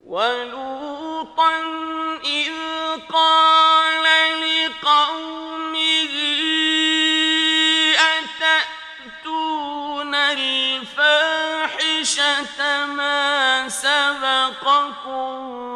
وَلُوطًا إِذْ قَالَ لِقَوْمِهِ أَتَأْتُونَ الْفَاحِشَةَ مَا سَبَقَكُم